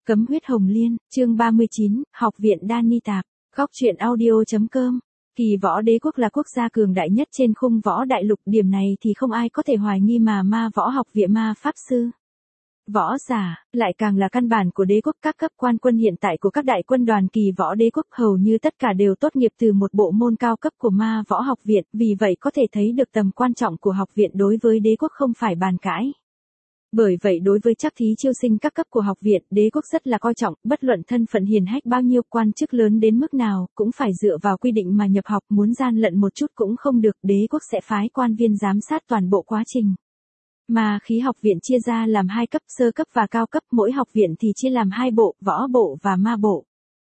Cấm huyết hồng liên, chương 39, Học viện Đan Tạp, góc truyện audio.com. Kỳ võ đế quốc là quốc gia cường đại nhất trên khung võ đại lục, điểm này thì không ai có thể hoài nghi mà ma võ học viện ma pháp sư. Võ giả, lại càng là căn bản của đế quốc. Các cấp quan quân hiện tại của các đại quân đoàn kỳ võ đế quốc hầu như tất cả đều tốt nghiệp từ một bộ môn cao cấp của ma võ học viện, vì vậy có thể thấy được tầm quan trọng của học viện đối với đế quốc không phải bàn cãi. Bởi vậy đối với trắc thí chiêu sinh các cấp của học viện, đế quốc rất là coi trọng, bất luận thân phận hiền hách bao nhiêu, quan chức lớn đến mức nào, cũng phải dựa vào quy định mà nhập học, muốn gian lận một chút cũng không được, đế quốc sẽ phái quan viên giám sát toàn bộ quá trình. Mà khí học viện chia ra làm 2 cấp, sơ cấp và cao cấp, mỗi học viện thì chia làm 2 bộ, võ bộ và ma bộ.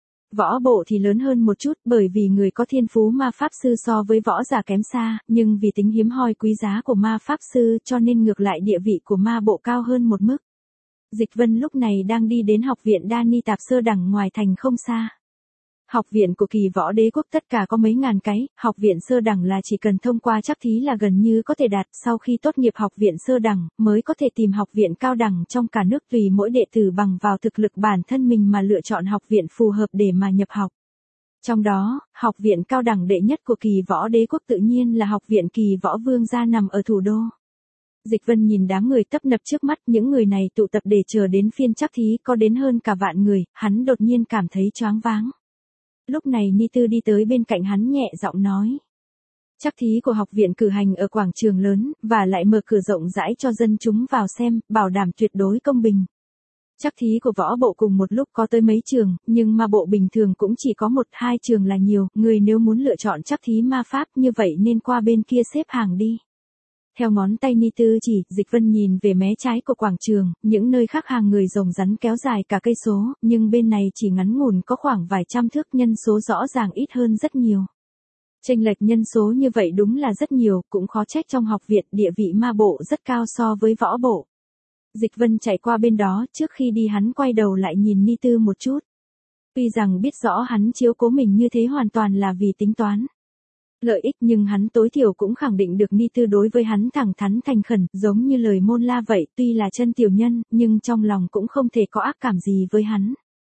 Võ bộ thì lớn hơn một chút, bởi vì người có thiên phú ma pháp sư so với võ giả kém xa, nhưng vì tính hiếm hoi quý giá của ma pháp sư cho nên ngược lại địa vị của ma bộ cao hơn một mức. Dịch Vân lúc này đang đi đến học viện Đan Tạp sơ đẳng ngoài thành không xa. Học viện của kỳ võ đế quốc tất cả có mấy ngàn cái, học viện sơ đẳng là chỉ cần thông qua trắc thí là gần như có thể đạt, sau khi tốt nghiệp học viện sơ đẳng, mới có thể tìm học viện cao đẳng trong cả nước, tùy mỗi đệ tử bằng vào thực lực bản thân mình mà lựa chọn học viện phù hợp để mà nhập học. Trong đó, học viện cao đẳng đệ nhất của kỳ võ đế quốc tự nhiên là học viện kỳ võ vương gia nằm ở thủ đô. Dịch Vân nhìn đám người tấp nập trước mắt, những người này tụ tập để chờ đến phiên trắc thí có đến hơn cả vạn người, hắn đột nhiên cảm thấy choáng váng. Lúc này Ni Tư đi tới bên cạnh hắn nhẹ giọng nói. Trắc thí của học viện cử hành ở quảng trường lớn, và lại mở cửa rộng rãi cho dân chúng vào xem, bảo đảm tuyệt đối công bình. Trắc thí của võ bộ cùng một lúc có tới mấy trường, nhưng ma bộ bình thường cũng chỉ có 1-2 trường là nhiều, người nếu muốn lựa chọn trắc thí ma pháp như vậy nên qua bên kia xếp hàng đi. Theo ngón tay Ni Tư chỉ, Dịch Vân nhìn về mé trái của quảng trường, những nơi khác hàng người rồng rắn kéo dài cả cây số, nhưng bên này chỉ ngắn ngủn có khoảng vài trăm thước, nhân số rõ ràng ít hơn rất nhiều. Chênh lệch nhân số như vậy đúng là rất nhiều, cũng khó trách trong học viện địa vị ma bộ rất cao so với võ bộ. Dịch Vân chạy qua bên đó, trước khi đi hắn quay đầu lại nhìn Ni Tư một chút. Tuy rằng biết rõ hắn chiếu cố mình như thế hoàn toàn là vì tính toán lợi ích, nhưng hắn tối thiểu cũng khẳng định được Ni Tư đối với hắn thẳng thắn thành khẩn, giống như lời Môn La vậy, tuy là chân tiểu nhân, nhưng trong lòng cũng không thể có ác cảm gì với hắn.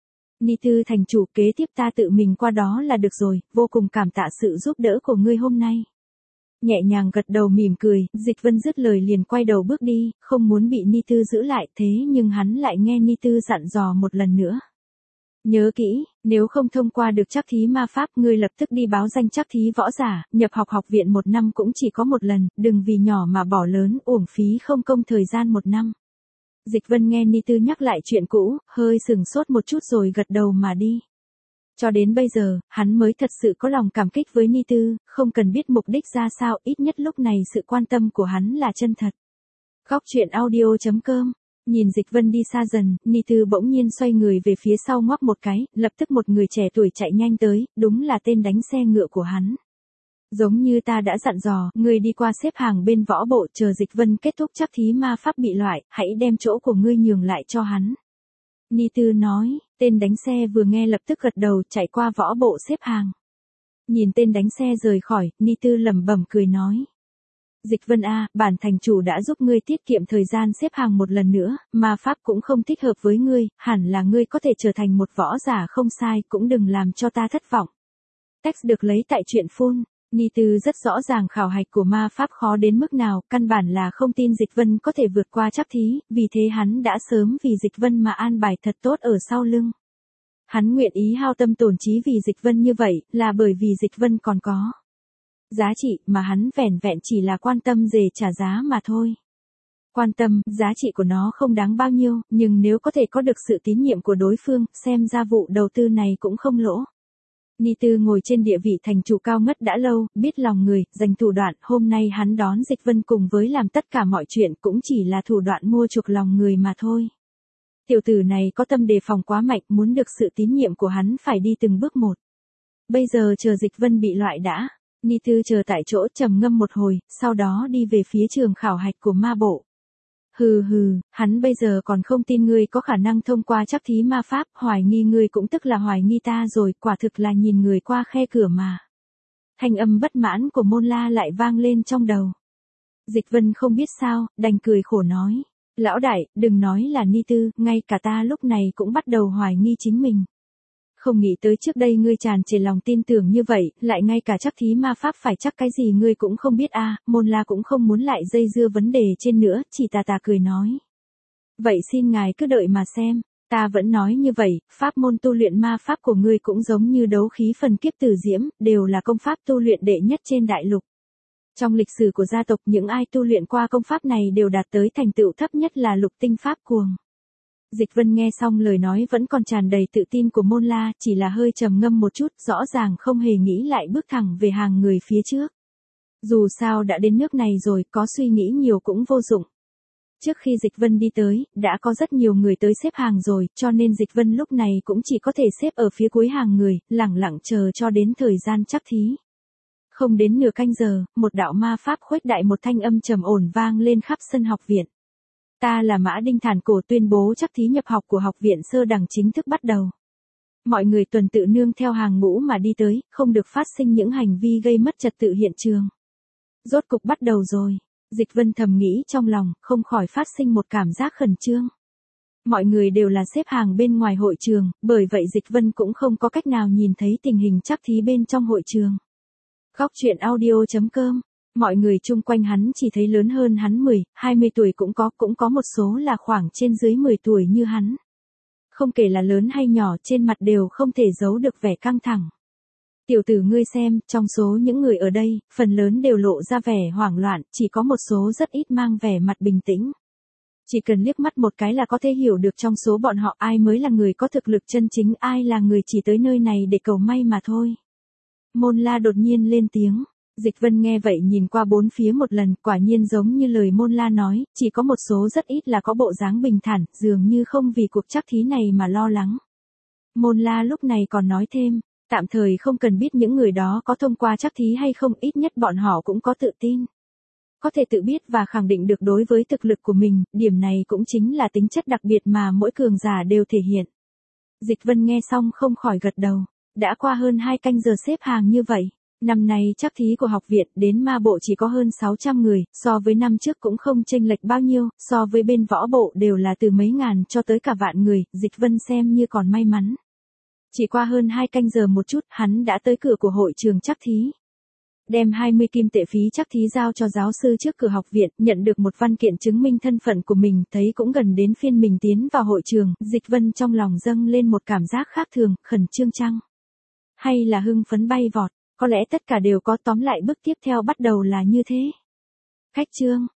Ni Tư thành chủ, kế tiếp ta tự mình qua đó là được rồi, vô cùng cảm tạ sự giúp đỡ của ngươi hôm nay. Nhẹ nhàng gật đầu mỉm cười, Dịch Vân dứt lời liền quay đầu bước đi, không muốn bị Ni Tư giữ lại, thế nhưng hắn lại nghe Ni Tư dặn dò một lần nữa. Nhớ kỹ, nếu không thông qua được trắc thí ma pháp, ngươi lập tức đi báo danh trắc thí võ giả, nhập học học viện 1 năm cũng chỉ có một lần, đừng vì nhỏ mà bỏ lớn, uổng phí không công thời gian 1 năm. Dịch Vân nghe Ni Tư nhắc lại chuyện cũ, hơi sừng sốt một chút rồi gật đầu mà đi. Cho đến bây giờ, hắn mới thật sự có lòng cảm kích với Ni Tư, không cần biết mục đích ra sao, ít nhất lúc này sự quan tâm của hắn là chân thật. Góc truyện audio.com. Nhìn Dịch Vân đi xa dần, Ni Tư bỗng nhiên xoay người về phía sau ngoắc một cái, lập tức một người trẻ tuổi chạy nhanh tới, đúng là tên đánh xe ngựa của hắn. Giống như ta đã dặn dò, ngươi đi qua xếp hàng bên võ bộ, chờ Dịch Vân kết thúc trắc thí ma pháp bị loại, hãy đem chỗ của ngươi nhường lại cho hắn. Ni Tư nói, tên đánh xe vừa nghe lập tức gật đầu, chạy qua võ bộ xếp hàng. Nhìn tên đánh xe rời khỏi, Ni Tư lẩm bẩm cười nói. Dịch Vân a, bản thành chủ đã giúp ngươi tiết kiệm thời gian xếp hàng một lần nữa, ma pháp cũng không thích hợp với ngươi, hẳn là ngươi có thể trở thành một võ giả không sai, cũng đừng làm cho ta thất vọng. Text được lấy tại truyện Phun. Ni Tư rất rõ ràng khảo hạch của ma pháp khó đến mức nào, căn bản là không tin Dịch Vân có thể vượt qua trắc thí, vì thế hắn đã sớm vì Dịch Vân mà an bài thật tốt ở sau lưng. Hắn nguyện ý hao tâm tổn trí vì Dịch Vân như vậy, là bởi vì Dịch Vân còn có giá trị mà hắn vẻn vẹn chỉ là quan tâm về trả giá mà thôi. Quan tâm, giá trị của nó không đáng bao nhiêu, nhưng nếu có thể có được sự tín nhiệm của đối phương, xem ra vụ đầu tư này cũng không lỗ. Ni Tư ngồi trên địa vị thành chủ cao ngất đã lâu, biết lòng người, dành thủ đoạn, hôm nay hắn đón Dịch Vân cùng với làm tất cả mọi chuyện cũng chỉ là thủ đoạn mua chuộc lòng người mà thôi. Tiểu tử này có tâm đề phòng quá mạnh, muốn được sự tín nhiệm của hắn phải đi từng bước một. Bây giờ chờ Dịch Vân bị loại đã. Ni Tư chờ tại chỗ trầm ngâm một hồi, sau đó đi về phía trường khảo hạch của ma bộ. Hừ, hắn bây giờ còn không tin ngươi có khả năng thông qua trắc thí ma pháp, hoài nghi ngươi cũng tức là hoài nghi ta rồi, quả thực là nhìn người qua khe cửa mà. Thanh âm bất mãn của Môn La lại vang lên trong đầu. Dịch Vân không biết sao, đành cười khổ nói. Lão đại, đừng nói là Ni Tư, ngay cả ta lúc này cũng bắt đầu hoài nghi chính mình. Không nghĩ tới trước đây ngươi tràn trề lòng tin tưởng như vậy, lại ngay cả chắc thí ma pháp phải chắc cái gì ngươi cũng không biết a. Môn La cũng không muốn lại dây dưa vấn đề trên nữa, chỉ tà tà cười nói. Vậy xin ngài cứ đợi mà xem, ta vẫn nói như vậy, pháp môn tu luyện ma pháp của ngươi cũng giống như đấu khí phần kiếp tử diễm, đều là công pháp tu luyện đệ nhất trên đại lục. Trong lịch sử của gia tộc những ai tu luyện qua công pháp này đều đạt tới thành tựu thấp nhất là lục tinh pháp cuồng. Dịch Vân nghe xong lời nói vẫn còn tràn đầy tự tin của Môn La, chỉ là hơi trầm ngâm một chút, rõ ràng không hề nghĩ lại bước thẳng về hàng người phía trước. Dù sao đã đến nước này rồi, có suy nghĩ nhiều cũng vô dụng. Trước khi Dịch Vân đi tới, đã có rất nhiều người tới xếp hàng rồi, cho nên Dịch Vân lúc này cũng chỉ có thể xếp ở phía cuối hàng người, lẳng lặng chờ cho đến thời gian chắc thí. Không đến nửa canh giờ, một đạo ma pháp khuếch đại một thanh âm trầm ổn vang lên khắp sân học viện. Ta là Mã Đinh Thản Cổ tuyên bố chắc thí nhập học của học viện sơ đẳng chính thức bắt đầu. Mọi người tuần tự nương theo hàng ngũ mà đi tới, không được phát sinh những hành vi gây mất trật tự hiện trường. Rốt cục bắt đầu rồi. Dịch Vân thầm nghĩ trong lòng, không khỏi phát sinh một cảm giác khẩn trương. Mọi người đều là xếp hàng bên ngoài hội trường, bởi vậy Dịch Vân cũng không có cách nào nhìn thấy tình hình chắc thí bên trong hội trường. Góc truyện audio.com. Mọi người chung quanh hắn chỉ thấy lớn hơn hắn 10, 20 tuổi cũng có một số là khoảng trên dưới 10 tuổi như hắn. Không kể là lớn hay nhỏ, trên mặt đều không thể giấu được vẻ căng thẳng. Tiểu tử ngươi xem, trong số những người ở đây, phần lớn đều lộ ra vẻ hoảng loạn, chỉ có một số rất ít mang vẻ mặt bình tĩnh. Chỉ cần liếc mắt một cái là có thể hiểu được trong số bọn họ ai mới là người có thực lực chân chính, ai là người chỉ tới nơi này để cầu may mà thôi. Môn La đột nhiên lên tiếng. Dịch Vân nghe vậy nhìn qua bốn phía một lần, quả nhiên giống như lời Môn La nói, chỉ có một số rất ít là có bộ dáng bình thản, dường như không vì cuộc chắc thí này mà lo lắng. Môn La lúc này còn nói thêm, tạm thời không cần biết những người đó có thông qua chắc thí hay không, ít nhất bọn họ cũng có tự tin. Có thể tự biết và khẳng định được đối với thực lực của mình, điểm này cũng chính là tính chất đặc biệt mà mỗi cường giả đều thể hiện. Dịch Vân nghe xong không khỏi gật đầu, đã qua hơn 2 canh giờ xếp hàng như vậy. Năm nay chắc thí của học viện đến ma bộ chỉ có hơn 600 người, so với năm trước cũng không chênh lệch bao nhiêu, so với bên võ bộ đều là từ mấy ngàn cho tới cả vạn người, Dịch Vân xem như còn may mắn. Chỉ qua hơn 2 canh giờ một chút, hắn đã tới cửa của hội trường chắc thí. Đem 20 kim tệ phí chắc thí giao cho giáo sư trước cửa học viện, nhận được một văn kiện chứng minh thân phận của mình, thấy cũng gần đến phiên mình tiến vào hội trường, Dịch Vân trong lòng dâng lên một cảm giác khác thường, khẩn trương chăng? Hay là hưng phấn bay vọt? Có lẽ tất cả đều có, tóm lại bước tiếp theo bắt đầu là như thế. Khách chương.